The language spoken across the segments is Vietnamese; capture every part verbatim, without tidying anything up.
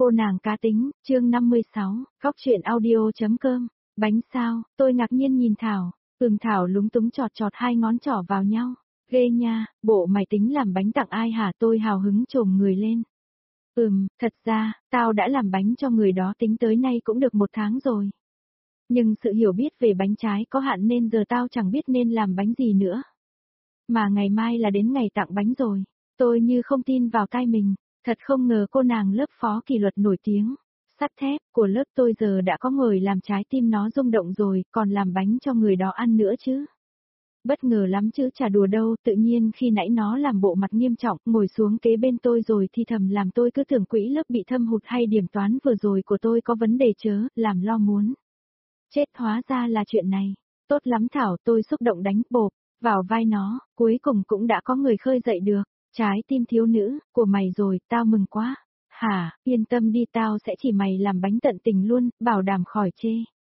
Cô nàng cá tính, chương năm mươi sáu, góc truyện audio.com, bánh sao, tôi ngạc nhiên nhìn Thảo, ừm Thảo lúng túng chọt chọt hai ngón trỏ vào nhau, ghê nha, bộ mày tính làm bánh tặng ai hả? Tôi hào hứng chồm người lên. Ừm, thật ra, tao đã làm bánh cho người đó tính tới nay cũng được một tháng rồi. Nhưng sự hiểu biết về bánh trái có hạn nên giờ tao chẳng biết nên làm bánh gì nữa. Mà ngày mai là đến ngày tặng bánh rồi, tôi như không tin vào tai mình. Thật không ngờ cô nàng lớp phó kỷ luật nổi tiếng, sắt thép của lớp tôi giờ đã có người làm trái tim nó rung động rồi, còn làm bánh cho người đó ăn nữa chứ. Bất ngờ lắm chứ chả đùa đâu, tự nhiên khi nãy nó làm bộ mặt nghiêm trọng, ngồi xuống kế bên tôi rồi thì thầm làm tôi cứ tưởng quỹ lớp bị thâm hụt hay điểm toán vừa rồi của tôi có vấn đề chớ, làm lo muốn. Chết, hóa ra là chuyện này. Tốt lắm Thảo, tôi xúc động đánh bộp vào vai nó, cuối cùng cũng đã có người khơi dậy được. Trái tim thiếu nữ, của mày rồi, tao mừng quá. Hả, yên tâm đi, tao sẽ chỉ mày làm bánh tận tình luôn, bảo đảm khỏi chê.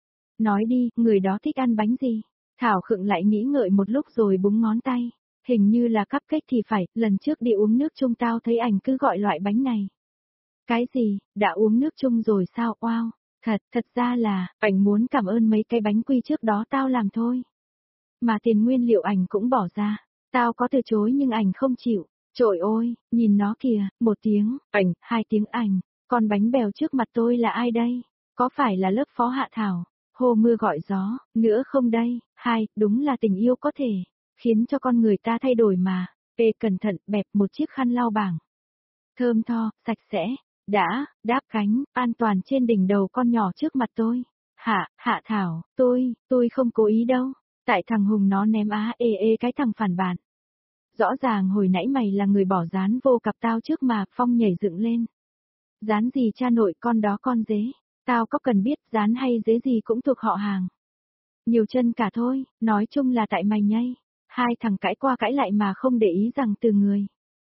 Nói đi, người đó thích ăn bánh gì? Thảo khựng lại nghĩ ngợi một lúc rồi búng ngón tay. Hình như là cupcake thì phải, lần trước đi uống nước chung tao thấy ảnh cứ gọi loại bánh này. Cái gì, đã uống nước chung rồi sao? Wow, thật, thật ra là, ảnh muốn cảm ơn mấy cái bánh quy trước đó tao làm thôi. Mà tiền nguyên liệu ảnh cũng bỏ ra, tao có từ chối nhưng ảnh không chịu. Trời ơi, nhìn nó kìa, một tiếng, ảnh, hai tiếng ảnh, còn bánh bèo trước mặt tôi là ai đây? Có phải là lớp phó Hạ Thảo, hô mưa gọi gió, nữa không đây? Hai, đúng là tình yêu có thể, khiến cho con người ta thay đổi mà. Ê cẩn thận, bẹp một chiếc khăn lau bảng. Thơm tho, sạch sẽ, đã, đáp cánh, an toàn trên đỉnh đầu con nhỏ trước mặt tôi. Hạ, Hạ Thảo, tôi, tôi không cố ý đâu. Tại thằng Hùng nó ném á ê ê cái thằng phản bản. Rõ ràng hồi nãy mày là người bỏ dán vô cặp tao trước mà, Phong nhảy dựng lên. Dán gì cha nội, con đó con dế, tao có cần biết dán hay dế gì cũng thuộc họ hàng. Nhiều chân cả thôi, nói chung là tại mày nhây. Hai thằng cãi qua cãi lại mà không để ý rằng từ người.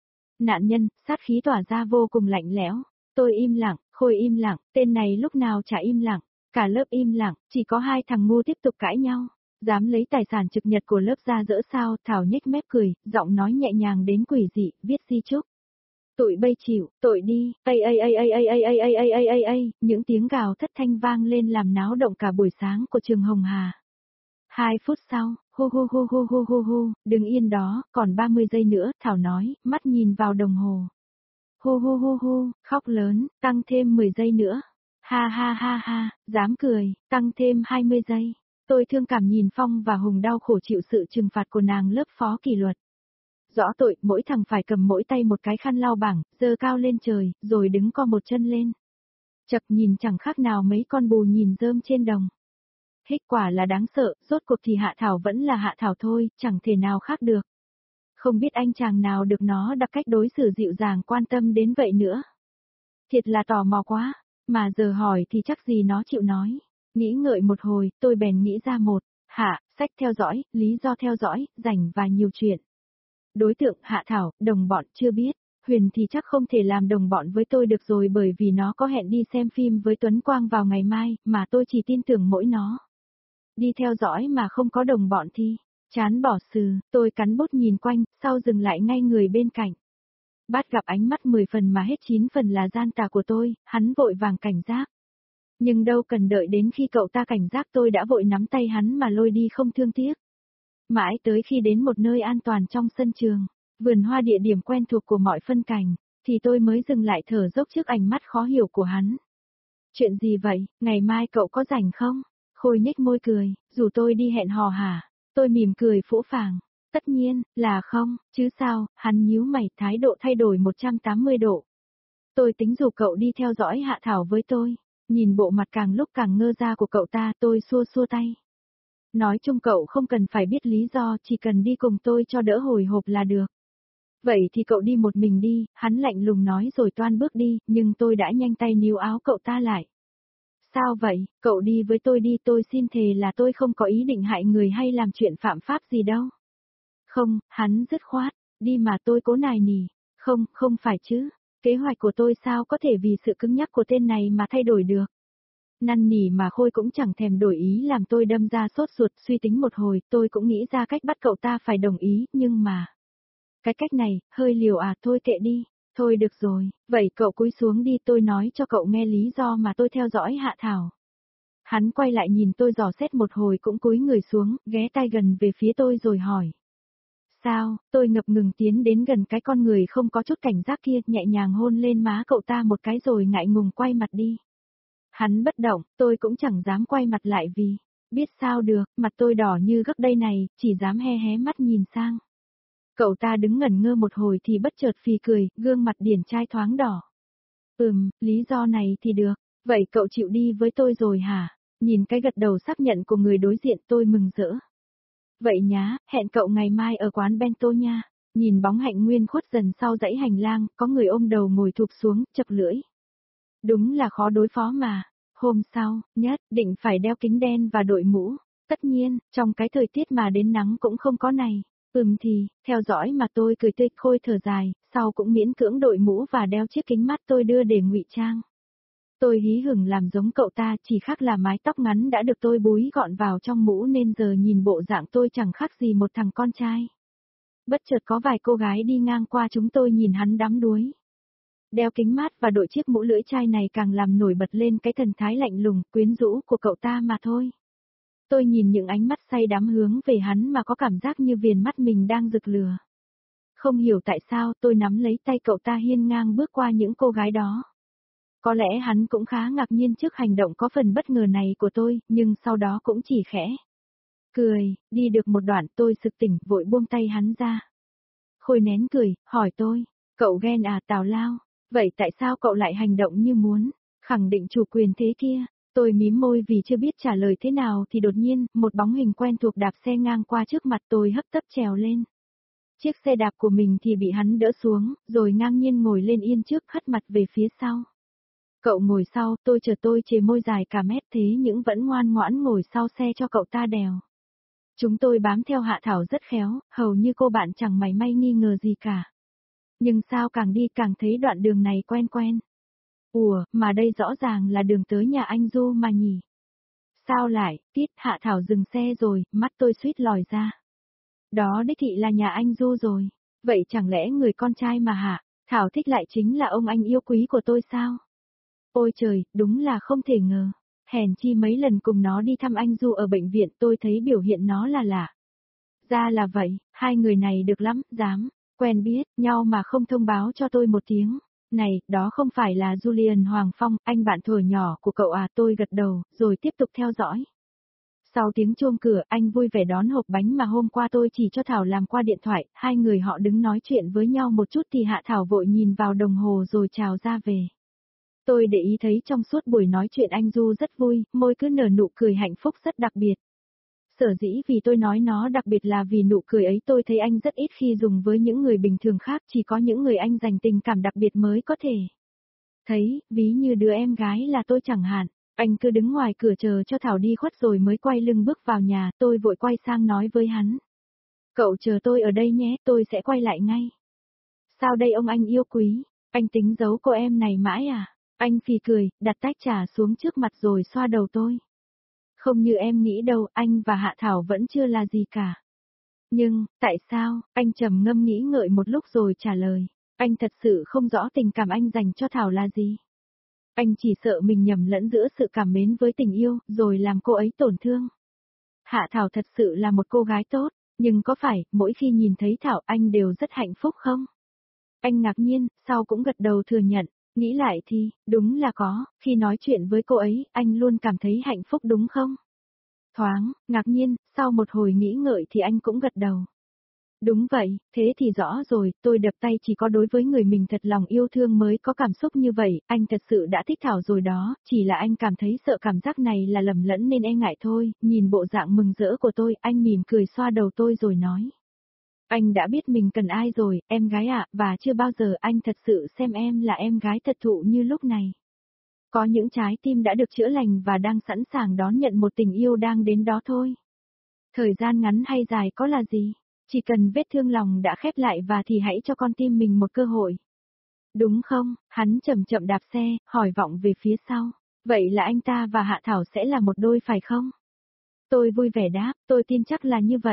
Nạn nhân, sát khí tỏa ra vô cùng lạnh lẽo. Tôi im lặng, Khôi im lặng, tên này lúc nào chả im lặng. Cả lớp im lặng, chỉ có hai thằng ngu tiếp tục cãi nhau. Dám lấy tài sản trực nhật của lớp ra dỡ sao? Thảo nhếch mép cười, giọng nói nhẹ nhàng đến quỷ dị, viết di chúc. Tụi bây chịu, tội đi, ây ây ây ây ây ây ây ây ây ây ây ây, những tiếng gào thất thanh vang lên làm náo động cả buổi sáng của trường Hồng Hà. Hai phút sau, hô hô hô hô hô hô hô, đừng yên đó, còn ba mươi giây nữa, Thảo nói, mắt nhìn vào đồng hồ. Hô hô hô hô, khóc lớn, tăng thêm mười giây nữa. Ha ha ha ha, dám cười, tăng thêm hai mươi giây. Tôi thương cảm nhìn Phong và Hùng đau khổ chịu sự trừng phạt của nàng lớp phó kỷ luật. Rõ tội, mỗi thằng phải cầm mỗi tay một cái khăn lau bảng, giơ cao lên trời, rồi đứng co một chân lên. Chật nhìn chẳng khác nào mấy con bù nhìn rơm trên đồng. Hích quả là đáng sợ, rốt cuộc thì Hạ Thảo vẫn là Hạ Thảo thôi, chẳng thể nào khác được. Không biết anh chàng nào được nó đặt cách đối xử dịu dàng quan tâm đến vậy nữa. Thiệt là tò mò quá, mà giờ hỏi thì chắc gì nó chịu nói. Nghĩ ngợi một hồi, tôi bèn nghĩ ra một, hạ, sách theo dõi, lý do theo dõi, rảnh và nhiều chuyện. Đối tượng Hạ Thảo, đồng bọn chưa biết, Huyền thì chắc không thể làm đồng bọn với tôi được rồi bởi vì nó có hẹn đi xem phim với Tuấn Quang vào ngày mai, mà tôi chỉ tin tưởng mỗi nó. Đi theo dõi mà không có đồng bọn thì, chán bỏ sừ, tôi cắn bút nhìn quanh, sau dừng lại ngay người bên cạnh. Bắt gặp ánh mắt mười phần mà hết chín phần là gian tà của tôi, hắn vội vàng cảnh giác. Nhưng đâu cần đợi đến khi cậu ta cảnh giác tôi đã vội nắm tay hắn mà lôi đi không thương tiếc. Mãi tới khi đến một nơi an toàn trong sân trường, vườn hoa địa điểm quen thuộc của mọi phân cảnh, thì tôi mới dừng lại thở dốc trước ánh mắt khó hiểu của hắn. Chuyện gì vậy, ngày mai cậu có rảnh không? Khôi nhếch môi cười, rủ tôi đi hẹn hò hả? Tôi mỉm cười phũ phàng. Tất nhiên, là không, chứ sao, hắn nhíu mày, thái độ thay đổi một trăm tám mươi độ. Tôi tính rủ cậu đi theo dõi Hạ Thảo với tôi. Nhìn bộ mặt càng lúc càng ngơ ra của cậu ta, tôi xua xua tay. Nói chung cậu không cần phải biết lý do, chỉ cần đi cùng tôi cho đỡ hồi hộp là được. Vậy thì cậu đi một mình đi, hắn lạnh lùng nói rồi toan bước đi, nhưng tôi đã nhanh tay níu áo cậu ta lại. Sao vậy, cậu đi với tôi đi, tôi xin thề là tôi không có ý định hại người hay làm chuyện phạm pháp gì đâu. Không, hắn dứt khoát, đi mà tôi cố nài nỉ. Không, không phải chứ, kế hoạch của tôi sao có thể vì sự cứng nhắc của tên này mà thay đổi được. Năn nỉ mà Khôi cũng chẳng thèm đổi ý làm tôi đâm ra sốt ruột, suy tính một hồi, tôi cũng nghĩ ra cách bắt cậu ta phải đồng ý, nhưng mà... Cái cách này, hơi liều à, thôi kệ đi. Thôi được rồi, vậy cậu cúi xuống đi, tôi nói cho cậu nghe lý do mà tôi theo dõi Hạ Thảo. Hắn quay lại nhìn tôi dò xét một hồi cũng cúi người xuống, ghé tai gần về phía tôi rồi hỏi. Sao, tôi ngập ngừng tiến đến gần cái con người không có chút cảnh giác kia, nhẹ nhàng hôn lên má cậu ta một cái rồi ngại ngùng quay mặt đi. Hắn bất động, tôi cũng chẳng dám quay mặt lại vì, biết sao được, mặt tôi đỏ như gấc đây này, chỉ dám he hé mắt nhìn sang. Cậu ta đứng ngẩn ngơ một hồi thì bất chợt phì cười, gương mặt điển trai thoáng đỏ. Ừm, lý do này thì được, vậy cậu chịu đi với tôi rồi hả? Nhìn cái gật đầu xác nhận của người đối diện tôi mừng rỡ. Vậy nhá, hẹn cậu ngày mai ở quán bento nha. Nhìn bóng Hạnh Nguyên khuất dần sau dãy hành lang, có người ôm đầu ngồi thụp xuống, chật lưỡi. Đúng là khó đối phó mà. Hôm sau, nhất định phải đeo kính đen và đội mũ. Tất nhiên, trong cái thời tiết mà đến nắng cũng không có này. Ừm thì, theo dõi mà tôi cười tươi khôi thở dài, sau cũng miễn cưỡng đội mũ và đeo chiếc kính mắt tôi đưa để ngụy trang. Tôi hí hửng làm giống cậu ta, chỉ khác là mái tóc ngắn đã được tôi búi gọn vào trong mũ nên giờ nhìn bộ dạng tôi chẳng khác gì một thằng con trai. Bất chợt có vài cô gái đi ngang qua chúng tôi nhìn hắn đắm đuối. Đeo kính mát và đội chiếc mũ lưỡi chai này càng làm nổi bật lên cái thần thái lạnh lùng, quyến rũ của cậu ta mà thôi. Tôi nhìn những ánh mắt say đắm hướng về hắn mà có cảm giác như viền mắt mình đang rực lửa. Không hiểu tại sao tôi nắm lấy tay cậu ta hiên ngang bước qua những cô gái đó. Có lẽ hắn cũng khá ngạc nhiên trước hành động có phần bất ngờ này của tôi, nhưng sau đó cũng chỉ khẽ cười, đi được một đoạn tôi sực tỉnh vội buông tay hắn ra. Khôi nén cười, hỏi tôi, cậu ghen à Tào Lao, vậy tại sao cậu lại hành động như muốn, khẳng định chủ quyền thế kia? Tôi mím môi vì chưa biết trả lời thế nào thì đột nhiên, một bóng hình quen thuộc đạp xe ngang qua trước mặt tôi hấp tấp trèo lên. Chiếc xe đạp của mình thì bị hắn đỡ xuống, rồi ngang nhiên ngồi lên yên trước hất mặt về phía sau. Cậu ngồi sau, tôi chờ tôi chề môi dài cả mét thế nhưng vẫn ngoan ngoãn ngồi sau xe cho cậu ta đèo. Chúng tôi bám theo Hạ Thảo rất khéo, hầu như cô bạn chẳng mảy may nghi ngờ gì cả. Nhưng sao càng đi càng thấy đoạn đường này quen quen. Ủa, mà đây rõ ràng là đường tới nhà anh Du mà nhỉ? Sao lại, tít, Hạ Thảo dừng xe rồi, mắt tôi suýt lòi ra. Đó đích thị là nhà anh Du rồi. Vậy chẳng lẽ người con trai mà hả? Thảo thích lại chính là ông anh yêu quý của tôi sao? Ôi trời, đúng là không thể ngờ. Hèn chi mấy lần cùng nó đi thăm anh Du ở bệnh viện tôi thấy biểu hiện nó là lạ. Ra là vậy, hai người này được lắm, dám, quen biết nhau mà không thông báo cho tôi một tiếng. Này, đó không phải là Julian Hoàng Phong, anh bạn thuở nhỏ của cậu à? Tôi gật đầu, rồi tiếp tục theo dõi. Sau tiếng chuông cửa, anh vui vẻ đón hộp bánh mà hôm qua tôi chỉ cho Thảo làm qua điện thoại, hai người họ đứng nói chuyện với nhau một chút thì Hạ Thảo vội nhìn vào đồng hồ rồi chào ra về. Tôi để ý thấy trong suốt buổi nói chuyện anh Du rất vui, môi cứ nở nụ cười hạnh phúc rất đặc biệt. Sở dĩ vì tôi nói nó đặc biệt là vì nụ cười ấy tôi thấy anh rất ít khi dùng với những người bình thường khác, chỉ có những người anh dành tình cảm đặc biệt mới có thể thấy, ví như đứa em gái là tôi chẳng hạn. Anh cứ đứng ngoài cửa chờ cho Thảo đi khuất rồi mới quay lưng bước vào nhà, tôi vội quay sang nói với hắn. Cậu chờ tôi ở đây nhé, tôi sẽ quay lại ngay. Sao đây ông anh yêu quý, anh tính giấu cô em này mãi à? Anh phì cười, đặt tách trà xuống trước mặt rồi xoa đầu tôi. Không như em nghĩ đâu, anh và Hạ Thảo vẫn chưa là gì cả. Nhưng, tại sao, anh trầm ngâm nghĩ ngợi một lúc rồi trả lời. Anh thật sự không rõ tình cảm anh dành cho Thảo là gì. Anh chỉ sợ mình nhầm lẫn giữa sự cảm mến với tình yêu, rồi làm cô ấy tổn thương. Hạ Thảo thật sự là một cô gái tốt, nhưng có phải, mỗi khi nhìn thấy Thảo anh đều rất hạnh phúc không? Anh ngạc nhiên, sau cũng gật đầu thừa nhận. Nghĩ lại thì, đúng là có, khi nói chuyện với cô ấy, anh luôn cảm thấy hạnh phúc đúng không? Thoáng, ngạc nhiên, sau một hồi nghĩ ngợi thì anh cũng gật đầu. Đúng vậy, thế thì rõ rồi, tôi đập tay chỉ có đối với người mình thật lòng yêu thương mới có cảm xúc như vậy, anh thật sự đã thích Thảo rồi đó, chỉ là anh cảm thấy sợ cảm giác này là lầm lẫn nên e ngại thôi, nhìn bộ dạng mừng rỡ của tôi, anh mỉm cười xoa đầu tôi rồi nói. Anh đã biết mình cần ai rồi, em gái ạ, và chưa bao giờ anh thật sự xem em là em gái thật thụ như lúc này. Có những trái tim đã được chữa lành và đang sẵn sàng đón nhận một tình yêu đang đến đó thôi. Thời gian ngắn hay dài có là gì, chỉ cần vết thương lòng đã khép lại và thì hãy cho con tim mình một cơ hội. Đúng không? Hắn chậm chậm đạp xe, hỏi vọng về phía sau. Vậy là anh ta và Hạ Thảo sẽ là một đôi phải không? Tôi vui vẻ đáp, tôi tin chắc là như vậy.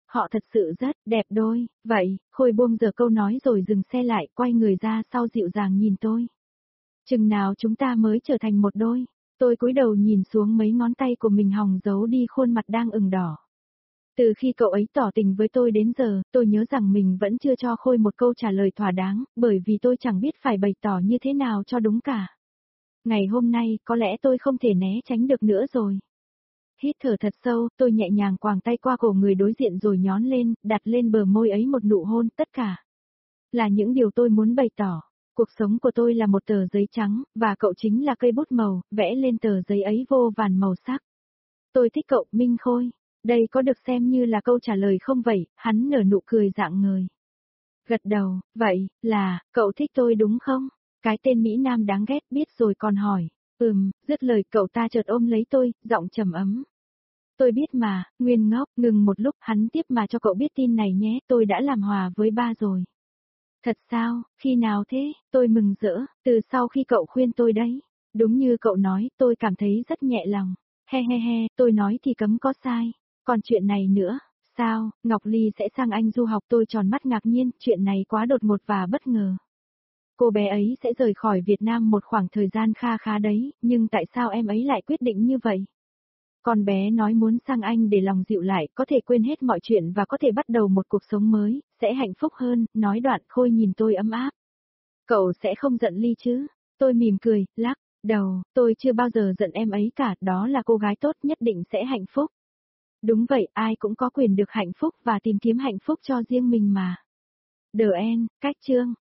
Họ thật sự rất đẹp đôi, vậy, Khôi buông giờ câu nói rồi dừng xe lại, quay người ra sau dịu dàng nhìn tôi. Chừng nào chúng ta mới trở thành một đôi? Tôi cúi đầu nhìn xuống mấy ngón tay của mình hòng giấu đi khuôn mặt đang ửng đỏ. Từ khi cậu ấy tỏ tình với tôi đến giờ, tôi nhớ rằng mình vẫn chưa cho Khôi một câu trả lời thỏa đáng, bởi vì tôi chẳng biết phải bày tỏ như thế nào cho đúng cả. Ngày hôm nay, có lẽ tôi không thể né tránh được nữa rồi. Hít thở thật sâu, tôi nhẹ nhàng quàng tay qua cổ người đối diện rồi nhón lên, đặt lên bờ môi ấy một nụ hôn, tất cả là những điều tôi muốn bày tỏ. Cuộc sống của tôi là một tờ giấy trắng, và cậu chính là cây bút màu, vẽ lên tờ giấy ấy vô vàn màu sắc. Tôi thích cậu, Minh Khôi. Đây có được xem như là câu trả lời không vậy? Hắn nở nụ cười rạng ngời. Gật đầu, vậy, là, cậu thích tôi đúng không? Cái tên Mỹ Nam đáng ghét biết rồi còn hỏi. Ừm, dứt lời cậu ta chợt ôm lấy tôi, giọng trầm ấm. Tôi biết mà, Nguyên ngốc, ngừng một lúc, hắn tiếp mà cho cậu biết tin này nhé, tôi đã làm hòa với ba rồi. Thật sao, khi nào thế, tôi mừng rỡ, từ sau khi cậu khuyên tôi đấy. Đúng như cậu nói, tôi cảm thấy rất nhẹ lòng. He he he, tôi nói thì cấm có sai. Còn chuyện này nữa, sao, Ngọc Ly sẽ sang Anh du học, tôi tròn mắt ngạc nhiên, chuyện này quá đột ngột và bất ngờ. Cô bé ấy sẽ rời khỏi Việt Nam một khoảng thời gian kha khá đấy, nhưng tại sao em ấy lại quyết định như vậy? Con bé nói muốn sang Anh để lòng dịu lại, có thể quên hết mọi chuyện và có thể bắt đầu một cuộc sống mới, sẽ hạnh phúc hơn, nói đoạn Khôi nhìn tôi ấm áp. Cậu sẽ không giận Ly chứ? Tôi mỉm cười, lắc đầu, tôi chưa bao giờ giận em ấy cả, đó là cô gái tốt nhất định sẽ hạnh phúc. Đúng vậy, ai cũng có quyền được hạnh phúc và tìm kiếm hạnh phúc cho riêng mình mà. The End, cách chương.